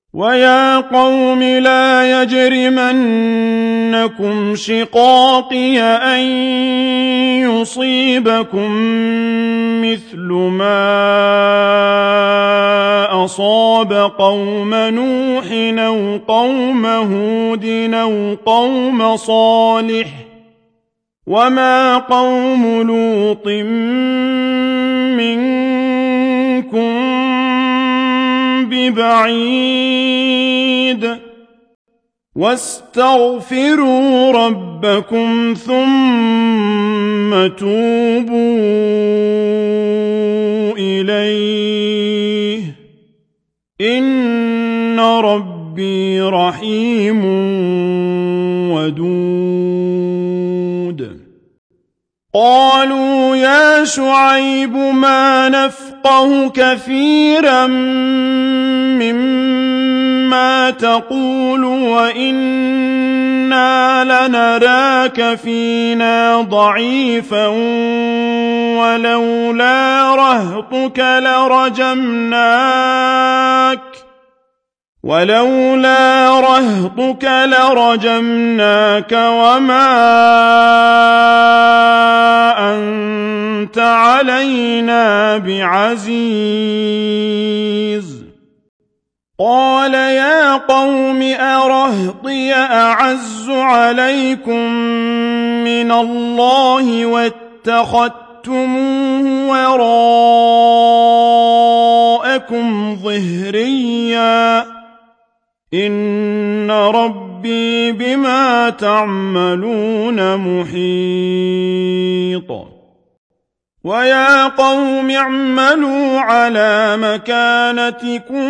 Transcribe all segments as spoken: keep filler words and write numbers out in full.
وَيَا قَوْمِ لَا يَجْرِمَنَّكُمْ شِقَاقِي أَن يُصِيبَكُم مِّثْلُ مَا أَصَابَ قَوْمَ نُوحٍ أَوْ قَوْمَ هُودٍ أَوْ قَوْمَ صَالِحٍ ۚ وَمَا قَوْمُ لُوطٍ مِّنكُم بِبَعِيدٍ وَاسْتَغْفِرُوا رَبَّكُمْ ثُمَّ تُوبُوا إِلَيْهِ ۚ إِنَّ رَبِّي رَحِيمٌ وَدُودٌ قَالُوا يَا شُعَيْبُ مَا نَفْقَهُ كَثِيرًا مِّمَّا تَقُولُ وَإِنَّا لَنَرَاكَ فِينَا ضَعِيفًا وَلَوْلَا رَهْطُكَ لَرَجَمْنَاكَ ولولا رهطك لرجمناك وما أنت علينا بعزيز قال يا قوم أرهطي أعز عليكم من الله واتخذتموه وراءكم ظهريا إن ربي بما تعملون محيط ويا قوم اعملوا على مكانتكم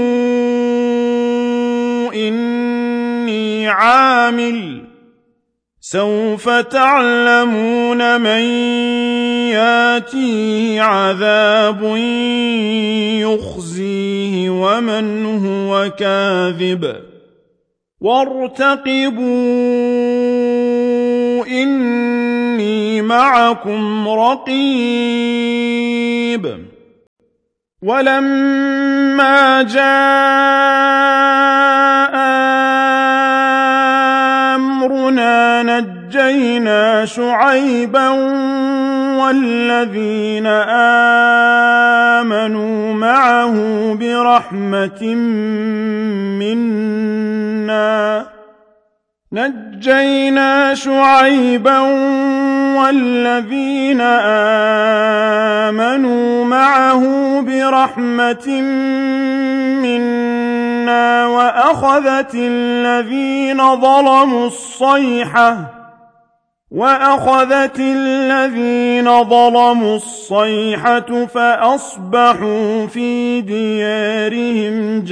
إني عامل سوف تعلمون من ياتيه عذاب يخزيه ومن هو كاذب وارتقبوا إني معكم رقيب ولما جاء أمرنا نجينا شعيبا والذين آمنوا معه برحمة منا نجينا شعيبا والذين آمنوا معه برحمة منا وأخذت الذين ظلموا الصيحة وأخذت الذين ظلموا الصيحة فأصبحوا في ديارهم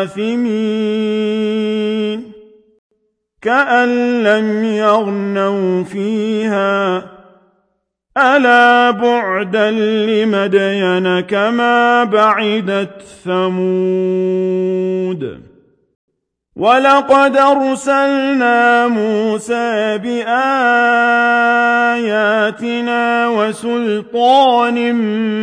جاثمين كأن لم يغنوا فيها ألا بعدا لمدين كما بعدت ثمود ولقد أرسلنا موسى بآياتنا وسلطان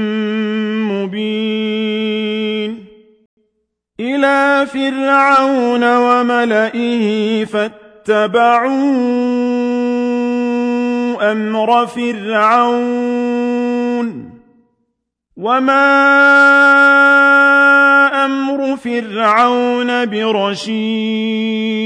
مبين إلى فرعون وملئه فاتبعوا أمر فرعون وما أمر فرعون برشيد